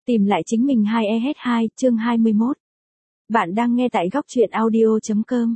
Tìm lại chính mình 2EH2 chương 21. Bạn đang nghe tại góc truyện audio.com.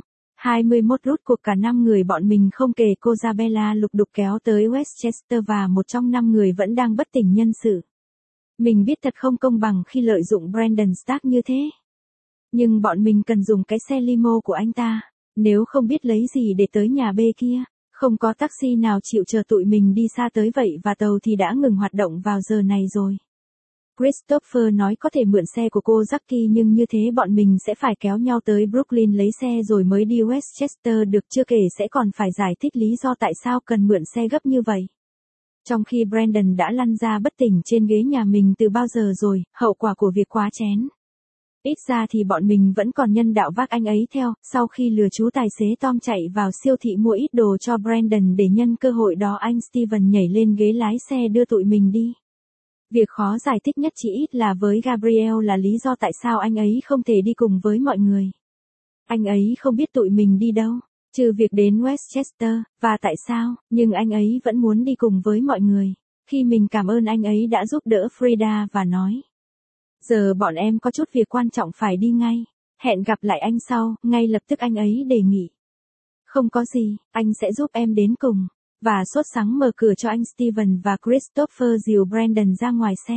21 rút cuộc cả 5 người bọn mình không kể cô Isabella lục đục kéo tới Westchester và một trong 5 người vẫn đang bất tỉnh nhân sự. Mình biết thật không công bằng khi lợi dụng Brandon Stark như thế. Nhưng bọn mình cần dùng cái xe limo của anh ta. Nếu không biết lấy gì để tới nhà B kia, không có taxi nào chịu chờ tụi mình đi xa tới vậy và tàu thì đã ngừng hoạt động vào giờ này rồi. Christopher nói có thể mượn xe của cô Jackie nhưng như thế bọn mình sẽ phải kéo nhau tới Brooklyn lấy xe rồi mới đi Westchester được, chưa kể sẽ còn phải giải thích lý do tại sao cần mượn xe gấp như vậy. Trong khi Brandon đã lăn ra bất tỉnh trên ghế nhà mình từ bao giờ rồi, hậu quả của việc quá chén. Ít ra thì bọn mình vẫn còn nhân đạo vác anh ấy theo, sau khi lừa chú tài xế Tom chạy vào siêu thị mua ít đồ cho Brandon để nhân cơ hội đó anh Steven nhảy lên ghế lái xe đưa tụi mình đi. Việc khó giải thích nhất chỉ ít là với Gabriel là lý do tại sao anh ấy không thể đi cùng với mọi người. Anh ấy không biết tụi mình đi đâu, trừ việc đến Westchester, và tại sao, nhưng anh ấy vẫn muốn đi cùng với mọi người. Khi mình cảm ơn anh ấy đã giúp đỡ Frida và nói. Giờ bọn em có chút việc quan trọng phải đi ngay. Hẹn gặp lại anh sau, ngay lập tức anh ấy đề nghị. Không có gì, anh sẽ giúp em đến cùng. Và sốt sắng mở cửa cho anh Steven và Christopher dìu Brandon ra ngoài xe.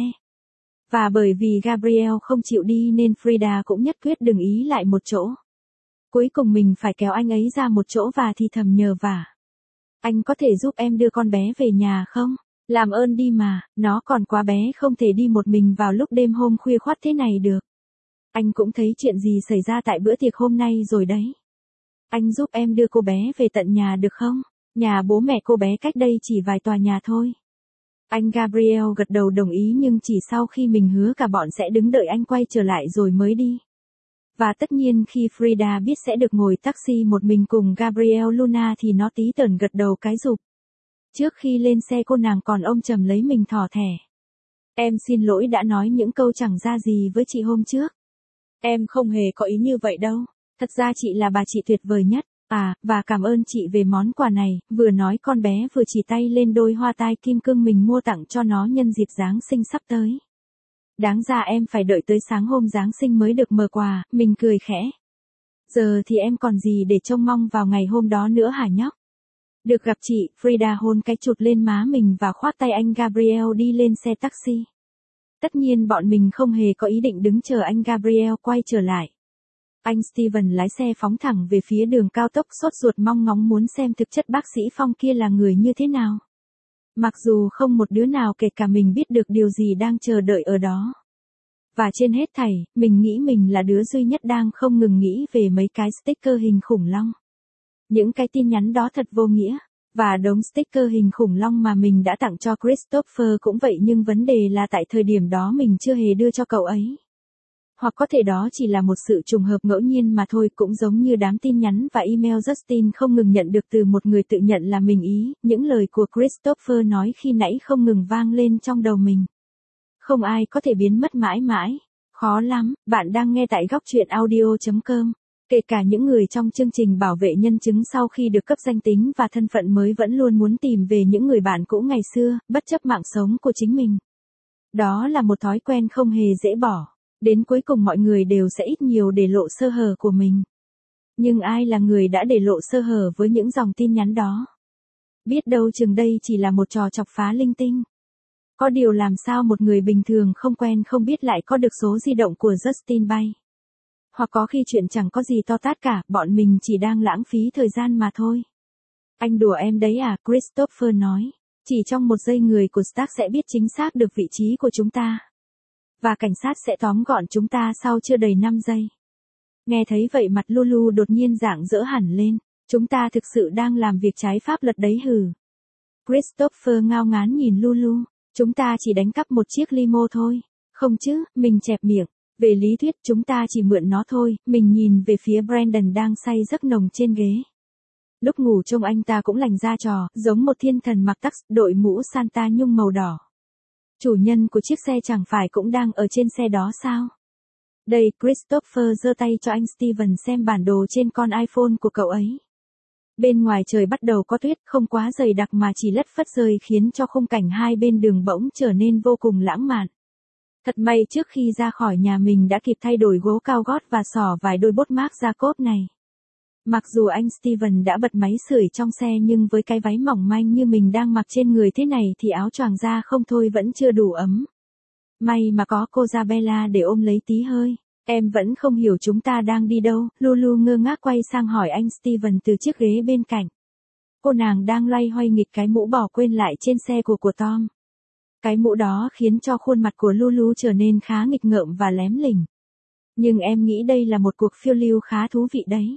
Và bởi vì Gabriel không chịu đi nên Frida cũng nhất quyết đừng ý lại một chỗ. Cuối cùng mình phải kéo anh ấy ra một chỗ và thì thầm nhờ vả. Anh có thể giúp em đưa con bé về nhà không? Làm ơn đi mà, nó còn quá bé không thể đi một mình vào lúc đêm hôm khuya khoắt thế này được. Anh cũng thấy chuyện gì xảy ra tại bữa tiệc hôm nay rồi đấy. Anh giúp em đưa cô bé về tận nhà được không? Nhà bố mẹ cô bé cách đây chỉ vài tòa nhà thôi. Anh Gabriel gật đầu đồng ý nhưng chỉ sau khi mình hứa cả bọn sẽ đứng đợi anh quay trở lại rồi mới đi. Và tất nhiên khi Frida biết sẽ được ngồi taxi một mình cùng Gabriel Luna thì nó tí tởn gật đầu cái rụp. Trước khi lên xe cô nàng còn ôm chầm lấy mình thỏ thẻ. Em xin lỗi đã nói những câu chẳng ra gì với chị hôm trước. Em không hề có ý như vậy đâu. Thật ra chị là bà chị tuyệt vời nhất. À, và cảm ơn chị về món quà này, vừa nói con bé vừa chỉ tay lên đôi hoa tai kim cương mình mua tặng cho nó nhân dịp Giáng sinh sắp tới. Đáng ra em phải đợi tới sáng hôm Giáng sinh mới được mở quà, mình cười khẽ. Giờ thì em còn gì để trông mong vào ngày hôm đó nữa hả nhóc? Được gặp chị, Frida hôn cái chụt lên má mình và khoác tay anh Gabriel đi lên xe taxi. Tất nhiên bọn mình không hề có ý định đứng chờ anh Gabriel quay trở lại. Anh Steven lái xe phóng thẳng về phía đường cao tốc sốt ruột mong ngóng muốn xem thực chất bác sĩ Phong kia là người như thế nào. Mặc dù không một đứa nào kể cả mình biết được điều gì đang chờ đợi ở đó. Và trên hết thảy, mình nghĩ mình là đứa duy nhất đang không ngừng nghĩ về mấy cái sticker hình khủng long. Những cái tin nhắn đó thật vô nghĩa. Và đống sticker hình khủng long mà mình đã tặng cho Christopher cũng vậy nhưng vấn đề là tại thời điểm đó mình chưa hề đưa cho cậu ấy. Hoặc có thể đó chỉ là một sự trùng hợp ngẫu nhiên mà thôi, cũng giống như đám tin nhắn và email Justin không ngừng nhận được từ một người tự nhận là mình ý, những lời của Christopher nói khi nãy không ngừng vang lên trong đầu mình. Không ai có thể biến mất mãi mãi. Khó lắm, bạn đang nghe tại góc truyện audio.com. Kể cả những người trong chương trình bảo vệ nhân chứng sau khi được cấp danh tính và thân phận mới vẫn luôn muốn tìm về những người bạn cũ ngày xưa, bất chấp mạng sống của chính mình. Đó là một thói quen không hề dễ bỏ. Đến cuối cùng mọi người đều sẽ ít nhiều để lộ sơ hở của mình. Nhưng ai là người đã để lộ sơ hở với những dòng tin nhắn đó? Biết đâu chừng đây chỉ là một trò chọc phá linh tinh. Có điều làm sao một người bình thường không quen không biết lại có được số di động của Justin bay. Hoặc có khi chuyện chẳng có gì to tát cả, bọn mình chỉ đang lãng phí thời gian mà thôi. Anh đùa em đấy à, Christopher nói. Chỉ trong một giây người của Stark sẽ biết chính xác được vị trí của chúng ta. Và cảnh sát sẽ tóm gọn chúng ta sau chưa đầy 5 giây. Nghe thấy vậy mặt Lulu đột nhiên rạng rỡ hẳn lên. Chúng ta thực sự đang làm việc trái pháp luật đấy hừ. Christopher ngao ngán nhìn Lulu. Chúng ta chỉ đánh cắp một chiếc limo thôi. Không chứ, mình chẹp miệng. Về lý thuyết chúng ta chỉ mượn nó thôi. Mình nhìn về phía Brandon đang say giấc nồng trên ghế. Lúc ngủ trông anh ta cũng lành ra trò, giống một thiên thần mặc tux, đội mũ Santa nhung màu đỏ. Chủ nhân của chiếc xe chẳng phải cũng đang ở trên xe đó sao? Đây, Christopher giơ tay cho anh Steven xem bản đồ trên con iPhone của cậu ấy. Bên ngoài trời bắt đầu có tuyết, không quá dày đặc mà chỉ lất phất rơi khiến cho khung cảnh hai bên đường bỗng trở nên vô cùng lãng mạn. Thật may trước khi ra khỏi nhà mình đã kịp thay đổi gấu cao gót và xỏ vài đôi bốt Marc Jacob này. Mặc dù anh Steven đã bật máy sưởi trong xe nhưng với cái váy mỏng manh như mình đang mặc trên người thế này thì áo choàng da không thôi vẫn chưa đủ ấm. May mà có cô Isabella để ôm lấy tí hơi. Em vẫn không hiểu chúng ta đang đi đâu, Lulu ngơ ngác quay sang hỏi anh Steven từ chiếc ghế bên cạnh. Cô nàng đang loay hoay nghịch cái mũ bỏ quên lại trên xe của Tom. Cái mũ đó khiến cho khuôn mặt của Lulu trở nên khá nghịch ngợm và lém lỉnh. Nhưng em nghĩ đây là một cuộc phiêu lưu khá thú vị đấy.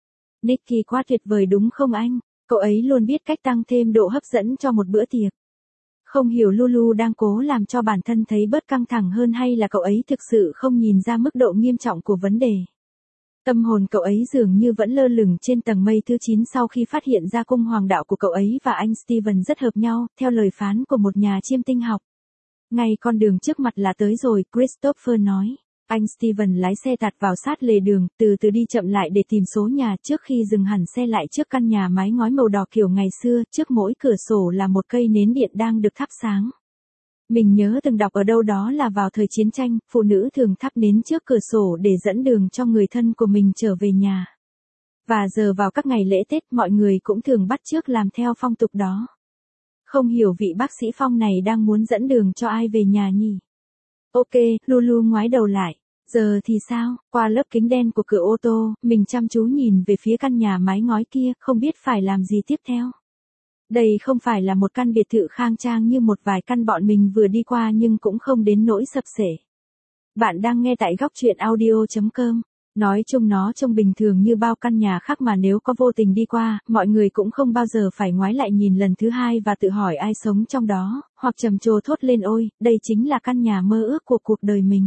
Nicky quá tuyệt vời đúng không anh? Cậu ấy luôn biết cách tăng thêm độ hấp dẫn cho một bữa tiệc. Không hiểu Lulu đang cố làm cho bản thân thấy bớt căng thẳng hơn hay là cậu ấy thực sự không nhìn ra mức độ nghiêm trọng của vấn đề. Tâm hồn cậu ấy dường như vẫn lơ lửng trên tầng mây thứ 9 sau khi phát hiện ra cung hoàng đạo của cậu ấy và anh Steven rất hợp nhau, theo lời phán của một nhà chiêm tinh học. Ngay con đường trước mặt là tới rồi, Christopher nói. Anh Steven lái xe tạt vào sát lề đường, từ từ đi chậm lại để tìm số nhà trước khi dừng hẳn xe lại trước căn nhà mái ngói màu đỏ kiểu ngày xưa, trước mỗi cửa sổ là một cây nến điện đang được thắp sáng. Mình nhớ từng đọc ở đâu đó là vào thời chiến tranh, phụ nữ thường thắp nến trước cửa sổ để dẫn đường cho người thân của mình trở về nhà. Và giờ vào các ngày lễ Tết mọi người cũng thường bắt chước làm theo phong tục đó. Không hiểu vị bác sĩ Phong này đang muốn dẫn đường cho ai về nhà nhỉ? Ok, Lulu ngoái đầu lại. Giờ thì sao? Qua lớp kính đen của cửa ô tô, mình chăm chú nhìn về phía căn nhà mái ngói kia, không biết phải làm gì tiếp theo. Đây không phải là một căn biệt thự khang trang như một vài căn bọn mình vừa đi qua nhưng cũng không đến nỗi sập xể. Bạn đang nghe tại góc truyện audio.com. Nói chung nó trông bình thường như bao căn nhà khác mà nếu có vô tình đi qua, mọi người cũng không bao giờ phải ngoái lại nhìn lần thứ hai và tự hỏi ai sống trong đó, hoặc trầm trồ thốt lên ôi, đây chính là căn nhà mơ ước của cuộc đời mình.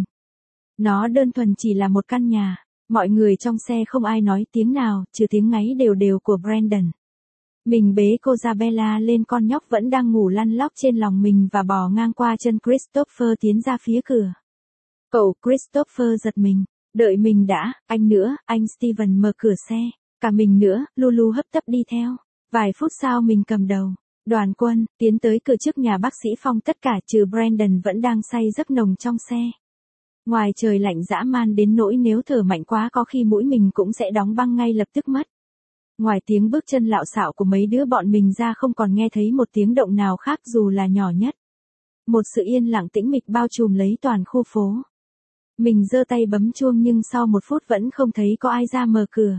Nó đơn thuần chỉ là một căn nhà. Mọi người trong xe không ai nói tiếng nào, trừ tiếng ngáy đều đều của Brandon. Mình bế cô Isabella lên, con nhóc vẫn đang ngủ lăn lóc trên lòng mình và bò ngang qua chân Christopher tiến ra phía cửa. Cậu Christopher giật mình. Đợi mình đã, anh nữa, anh Steven mở cửa xe. Cả mình nữa, Lulu hấp tấp đi theo. Vài phút sau mình cầm đầu. Đoàn quân, tiến tới cửa trước nhà bác sĩ Phong, tất cả trừ Brandon vẫn đang say giấc nồng trong xe. Ngoài trời lạnh dã man đến nỗi nếu thở mạnh quá có khi mũi mình cũng sẽ đóng băng ngay lập tức mất. Ngoài tiếng bước chân lạo xạo của mấy đứa bọn mình ra không còn nghe thấy một tiếng động nào khác dù là nhỏ nhất. Một sự yên lặng tĩnh mịch bao trùm lấy toàn khu phố. Mình giơ tay bấm chuông nhưng sau một phút vẫn không thấy có ai ra mở cửa.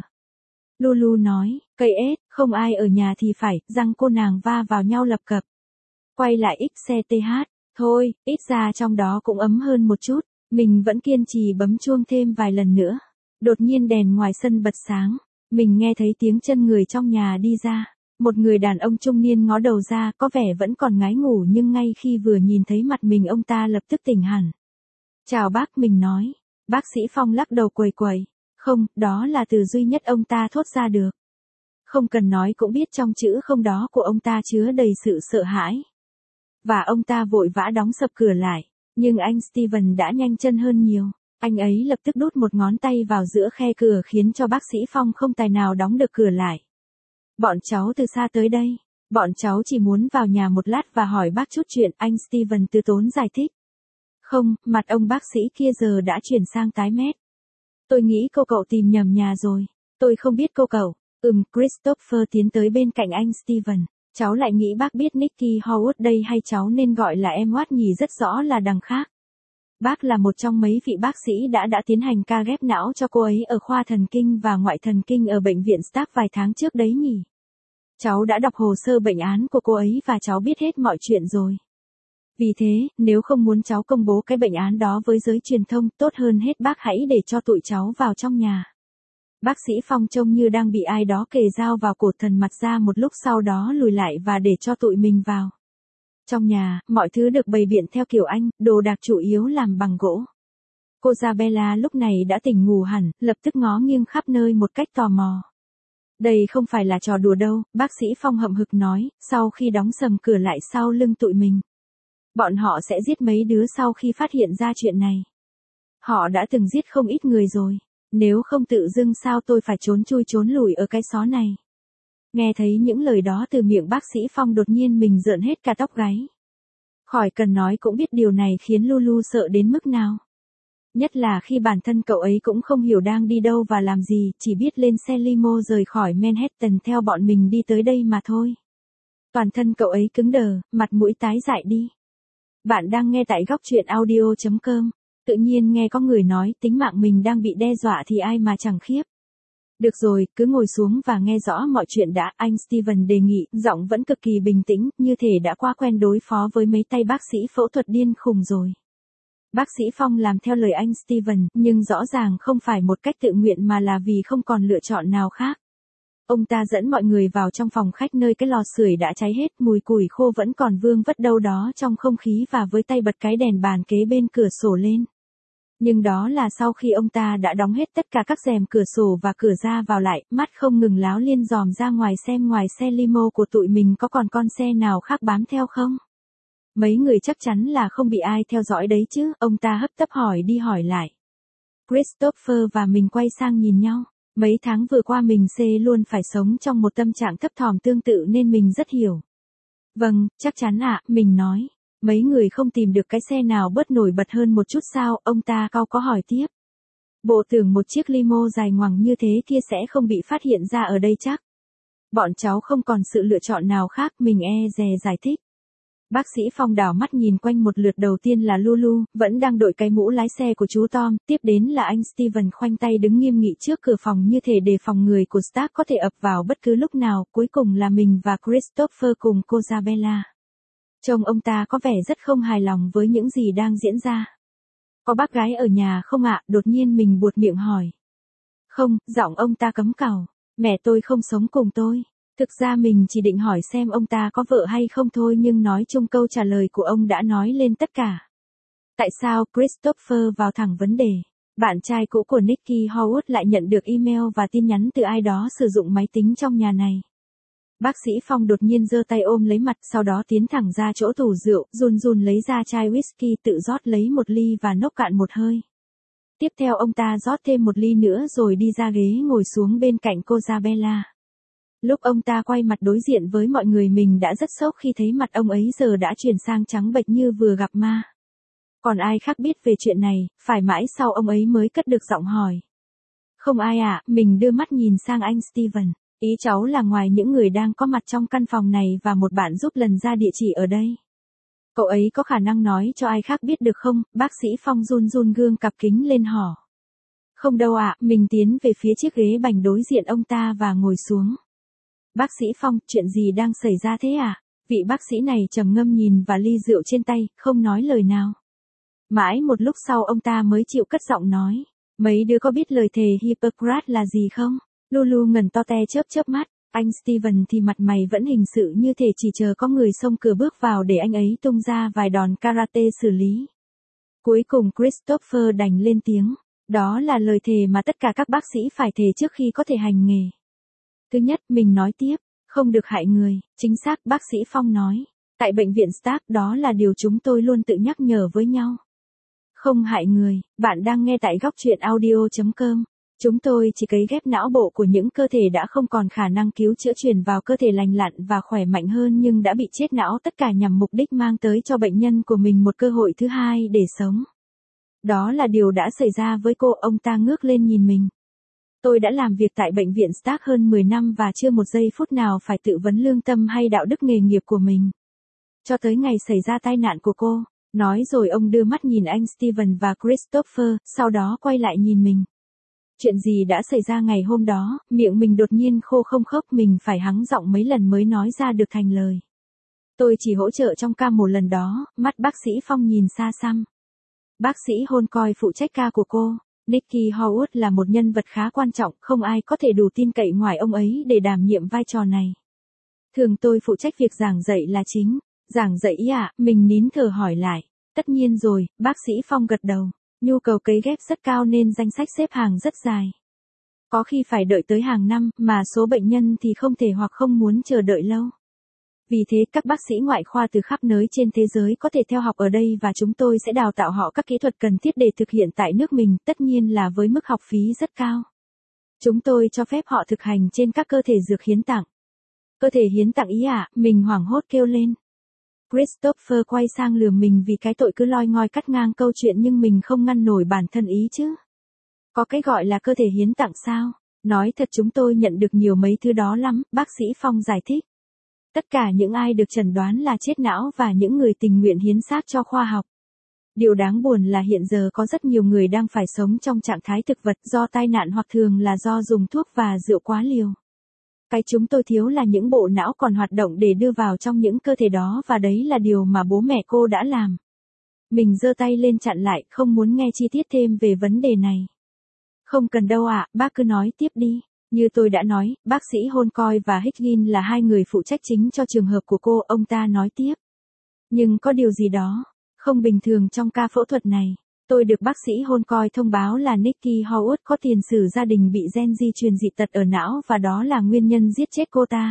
Lulu nói, cây ếch, không ai ở nhà thì phải, răng cô nàng va vào nhau lập cập. Quay lại XCTH, thôi, ít ra trong đó cũng ấm hơn một chút. Mình vẫn kiên trì bấm chuông thêm vài lần nữa. Đột nhiên đèn ngoài sân bật sáng. Mình nghe thấy tiếng chân người trong nhà đi ra. Một người đàn ông trung niên ngó đầu ra, có vẻ vẫn còn ngái ngủ nhưng ngay khi vừa nhìn thấy mặt mình ông ta lập tức tỉnh hẳn. Chào bác, mình nói. Bác sĩ Phong lắc đầu quầy quầy. Không, đó là từ duy nhất ông ta thốt ra được. Không cần nói cũng biết trong chữ không đó của ông ta chứa đầy sự sợ hãi. Và ông ta vội vã đóng sập cửa lại. Nhưng anh Steven đã nhanh chân hơn nhiều. Anh ấy lập tức đút một ngón tay vào giữa khe cửa khiến cho bác sĩ Phong không tài nào đóng được cửa lại. Bọn cháu từ xa tới đây. Bọn cháu chỉ muốn vào nhà một lát và hỏi bác chút chuyện, anh Steven từ tốn giải thích. Không, mặt ông bác sĩ kia giờ đã chuyển sang tái mét. Tôi nghĩ cô cậu tìm nhầm nhà rồi. Tôi không biết cô cậu. Christopher tiến tới bên cạnh anh Steven. Cháu lại nghĩ bác biết Nicky Howard đây hay cháu nên gọi là em Watt nhỉ, rất rõ là đằng khác. Bác là một trong mấy vị bác sĩ đã tiến hành ca ghép não cho cô ấy ở khoa thần kinh và ngoại thần kinh ở bệnh viện Stark vài tháng trước đấy nhỉ. Cháu đã đọc hồ sơ bệnh án của cô ấy và cháu biết hết mọi chuyện rồi. Vì thế, nếu không muốn cháu công bố cái bệnh án đó với giới truyền thông, tốt hơn hết bác hãy để cho tụi cháu vào trong nhà. Bác sĩ Phong trông như đang bị ai đó kề dao vào cổ, thần mặt ra một lúc sau đó lùi lại và để cho tụi mình vào. Trong nhà, mọi thứ được bày biện theo kiểu Anh, đồ đạc chủ yếu làm bằng gỗ. Cô Isabella lúc này đã tỉnh ngủ hẳn, lập tức ngó nghiêng khắp nơi một cách tò mò. Đây không phải là trò đùa đâu, bác sĩ Phong hậm hực nói, sau khi đóng sầm cửa lại sau lưng tụi mình. Bọn họ sẽ giết mấy đứa sau khi phát hiện ra chuyện này. Họ đã từng giết không ít người rồi. Nếu không tự dưng sao tôi phải trốn chui trốn lùi ở cái xó này. Nghe thấy những lời đó từ miệng bác sĩ Phong đột nhiên mình rợn hết cả tóc gáy. Khỏi cần nói cũng biết điều này khiến Lulu sợ đến mức nào. Nhất là khi bản thân cậu ấy cũng không hiểu đang đi đâu và làm gì, chỉ biết lên xe limo rời khỏi Manhattan theo bọn mình đi tới đây mà thôi. Toàn thân cậu ấy cứng đờ, mặt mũi tái dại đi. Bạn đang nghe tại góc truyện audio.com. Tự nhiên nghe có người nói tính mạng mình đang bị đe dọa thì ai mà chẳng khiếp. Được rồi, cứ ngồi xuống và nghe rõ mọi chuyện đã, anh Steven đề nghị, giọng vẫn cực kỳ bình tĩnh, như thể đã quá quen đối phó với mấy tay bác sĩ phẫu thuật điên khùng rồi. Bác sĩ Phong làm theo lời anh Steven, nhưng rõ ràng không phải một cách tự nguyện mà là vì không còn lựa chọn nào khác. Ông ta dẫn mọi người vào trong phòng khách nơi cái lò sưởi đã cháy hết, mùi củi khô vẫn còn vương vất đâu đó trong không khí và với tay bật cái đèn bàn kế bên cửa sổ lên. Nhưng đó là sau khi ông ta đã đóng hết tất cả các rèm cửa sổ và cửa ra vào lại, mắt không ngừng láo liên dòm ra ngoài xem ngoài xe limo của tụi mình có còn con xe nào khác bám theo không. Mấy người chắc chắn là không bị ai theo dõi đấy chứ, ông ta hấp tấp hỏi đi hỏi lại. Christopher và mình quay sang nhìn nhau. Mấy tháng vừa qua mình luôn phải sống trong một tâm trạng thấp thỏm tương tự nên mình rất hiểu. Vâng, chắc chắn ạ, mình nói. Mấy người không tìm được cái xe nào bớt nổi bật hơn một chút sao, ông ta cau có hỏi tiếp. Bộ tưởng một chiếc limo dài ngoằng như thế kia sẽ không bị phát hiện ra ở đây chắc. Bọn cháu không còn sự lựa chọn nào khác, mình dè giải thích. Bác sĩ Phong đảo mắt nhìn quanh một lượt, đầu tiên là Lulu, vẫn đang đội cái mũ lái xe của chú Tom, tiếp đến là anh Steven khoanh tay đứng nghiêm nghị trước cửa phòng như thể đề phòng người của Stark có thể ập vào bất cứ lúc nào, cuối cùng là mình và Christopher cùng cô Isabella. Trông ông ta có vẻ rất không hài lòng với những gì đang diễn ra. Có bác gái ở nhà không ạ? Đột nhiên mình buột miệng hỏi. Không, giọng ông ta cấm cào. Mẹ tôi không sống cùng tôi. Thực ra mình chỉ định hỏi xem ông ta có vợ hay không thôi, nhưng nói chung câu trả lời của ông đã nói lên tất cả. Tại sao Christopher vào thẳng vấn đề? Bạn trai cũ của Nicky Howard lại nhận được email và tin nhắn từ ai đó sử dụng máy tính trong nhà này. Bác sĩ Phong đột nhiên giơ tay ôm lấy mặt, sau đó tiến thẳng ra chỗ tủ rượu, run run lấy ra chai whisky, tự rót lấy một ly và nốc cạn một hơi. Tiếp theo ông ta rót thêm một ly nữa rồi đi ra ghế ngồi xuống bên cạnh cô Isabella. Lúc ông ta quay mặt đối diện với mọi người, mình đã rất sốc khi thấy mặt ông ấy giờ đã chuyển sang trắng bệch như vừa gặp ma. Còn ai khác biết về chuyện này, phải mãi sau ông ấy mới cất được giọng hỏi. Không ai ạ, mình đưa mắt nhìn sang anh Steven. Ý cháu là ngoài những người đang có mặt trong căn phòng này và một bạn giúp lần ra địa chỉ ở đây. Cậu ấy có khả năng nói cho ai khác biết được không? Bác sĩ Phong run run gương cặp kính lên hỏ. Không đâu ạ, mình tiến về phía chiếc ghế bành đối diện ông ta và ngồi xuống. Bác sĩ Phong, chuyện gì đang xảy ra thế à? Vị bác sĩ này trầm ngâm nhìn vào ly rượu trên tay, không nói lời nào. Mãi một lúc sau ông ta mới chịu cất giọng nói. Mấy đứa có biết lời thề Hippocrates là gì không? Lulu ngẩn to te chớp mắt. Anh Steven thì mặt mày vẫn hình sự như thể chỉ chờ có người xông cửa bước vào để anh ấy tung ra vài đòn karate xử lý. Cuối cùng Christopher đành lên tiếng. Đó là lời thề mà tất cả các bác sĩ phải thề trước khi có thể hành nghề. Thứ nhất, mình nói tiếp, không được hại người. Chính xác, bác sĩ Phong nói. Tại bệnh viện Stark, đó là điều chúng tôi luôn tự nhắc nhở với nhau. Không hại người. Bạn đang nghe tại góc truyện audio.com. Chúng tôi chỉ cấy ghép não bộ của những cơ thể đã không còn khả năng cứu chữa truyền vào cơ thể lành lặn và khỏe mạnh hơn nhưng đã bị chết não, tất cả nhằm mục đích mang tới cho bệnh nhân của mình một cơ hội thứ hai để sống. Đó là điều đã xảy ra với cô. Ông ta ngước lên nhìn mình. Tôi đã làm việc tại bệnh viện Stark hơn 10 năm và chưa một giây phút nào phải tự vấn lương tâm hay đạo đức nghề nghiệp của mình. Cho tới ngày xảy ra tai nạn của cô. Nói rồi ông đưa mắt nhìn anh Steven và Christopher, sau đó quay lại nhìn mình. Chuyện gì đã xảy ra ngày hôm đó? Miệng mình đột nhiên khô không khốc, mình phải hắng giọng mấy lần mới nói ra được thành lời. Tôi chỉ hỗ trợ trong ca một lần đó. Mắt bác sĩ Phong nhìn xa xăm. Bác sĩ Hôn coi phụ trách ca của cô. Nicky Howard là một nhân vật khá quan trọng, không ai có thể đủ tin cậy ngoài ông ấy để đảm nhiệm vai trò này. Thường tôi phụ trách việc giảng dạy là chính. Giảng dạy ý ạ? Mình nín thở hỏi lại. Tất nhiên rồi, bác sĩ Phong gật đầu. Nhu cầu cấy ghép rất cao nên danh sách xếp hàng rất dài. Có khi phải đợi tới hàng năm, mà số bệnh nhân thì không thể hoặc không muốn chờ đợi lâu. Vì thế các bác sĩ ngoại khoa từ khắp nơi trên thế giới có thể theo học ở đây và chúng tôi sẽ đào tạo họ các kỹ thuật cần thiết để thực hiện tại nước mình, tất nhiên là với mức học phí rất cao. Chúng tôi cho phép họ thực hành trên các cơ thể dược hiến tặng. Cơ thể hiến tặng ý ạ? Mình hoảng hốt kêu lên. Christopher quay sang lườm mình vì cái tội cứ loi ngoi cắt ngang câu chuyện nhưng mình không ngăn nổi bản thân ý chứ. Có cái gọi là cơ thể hiến tặng sao? Nói thật chúng tôi nhận được nhiều mấy thứ đó lắm, bác sĩ Phong giải thích. Tất cả những ai được chẩn đoán là chết não và những người tình nguyện hiến xác cho khoa học. Điều đáng buồn là hiện giờ có rất nhiều người đang phải sống trong trạng thái thực vật do tai nạn hoặc thường là do dùng thuốc và rượu quá liều. Cái chúng tôi thiếu là những bộ não còn hoạt động để đưa vào trong những cơ thể đó và đấy là điều mà bố mẹ cô đã làm. Mình giơ tay lên chặn lại, không muốn nghe chi tiết thêm về vấn đề này. Không cần đâu ạ, bác cứ nói tiếp đi. Như tôi đã nói, bác sĩ Holcoin và Higgins là hai người phụ trách chính cho trường hợp của cô, ông ta nói tiếp. Nhưng có điều gì đó không bình thường trong ca phẫu thuật này. Tôi được bác sĩ Holcoin thông báo là Nikki Howard có tiền sử gia đình bị gen di truyền dị tật ở não và đó là nguyên nhân giết chết cô ta.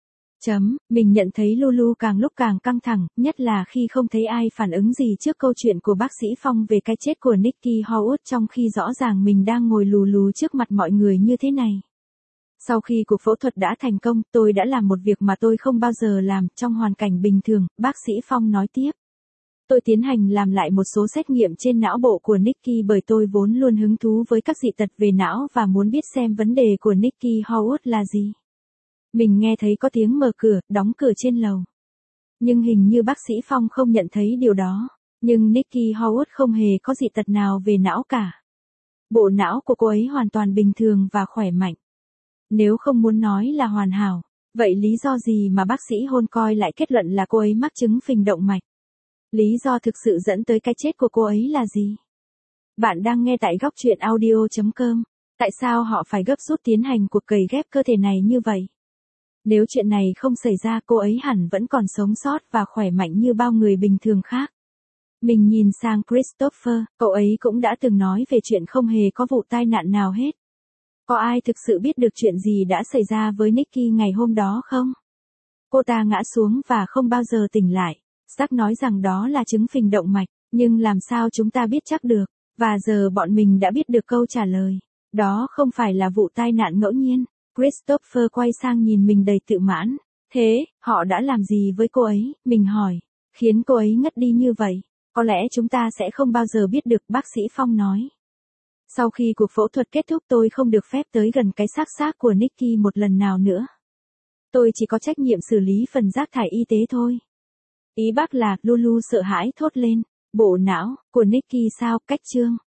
Mình nhận thấy Lulu càng lúc càng căng thẳng, nhất là khi không thấy ai phản ứng gì trước câu chuyện của bác sĩ Phong về cái chết của Nikki Howard trong khi rõ ràng mình đang ngồi lù lù trước mặt mọi người như thế này. Sau khi cuộc phẫu thuật đã thành công, tôi đã làm một việc mà tôi không bao giờ làm trong hoàn cảnh bình thường, bác sĩ Phong nói tiếp. Tôi tiến hành làm lại một số xét nghiệm trên não bộ của Nikki bởi tôi vốn luôn hứng thú với các dị tật về não và muốn biết xem vấn đề của Nikki Howard là gì. Mình nghe thấy có tiếng mở cửa, đóng cửa trên lầu. Nhưng hình như bác sĩ Phong không nhận thấy điều đó. Nhưng Nikki Howard không hề có dị tật nào về não cả. Bộ não của cô ấy hoàn toàn bình thường và khỏe mạnh. Nếu không muốn nói là hoàn hảo, vậy lý do gì mà bác sĩ Holcoin lại kết luận là cô ấy mắc chứng phình động mạch? Lý do thực sự dẫn tới cái chết của cô ấy là gì? Bạn đang nghe tại góc truyện audio.com. Tại sao họ phải gấp rút tiến hành cuộc cấy ghép cơ thể này như vậy? Nếu chuyện này không xảy ra cô ấy hẳn vẫn còn sống sót và khỏe mạnh như bao người bình thường khác. Mình nhìn sang Christopher, cậu ấy cũng đã từng nói về chuyện không hề có vụ tai nạn nào hết. Có ai thực sự biết được chuyện gì đã xảy ra với Nikki ngày hôm đó không? Cô ta ngã xuống và không bao giờ tỉnh lại. Jack nói rằng đó là chứng phình động mạch, nhưng làm sao chúng ta biết chắc được? Và giờ bọn mình đã biết được câu trả lời. Đó không phải là vụ tai nạn ngẫu nhiên. Christopher quay sang nhìn mình đầy tự mãn. Thế, họ đã làm gì với cô ấy? Mình hỏi. Khiến cô ấy ngất đi như vậy. Có lẽ chúng ta sẽ không bao giờ biết được, bác sĩ Phong nói. Sau khi cuộc phẫu thuật kết thúc tôi không được phép tới gần cái xác của Nikki một lần nào nữa. Tôi chỉ có trách nhiệm xử lý phần rác thải y tế thôi. Ý bác là, Lulu sợ hãi thốt lên. Bộ não của Nikki sao? Cách chương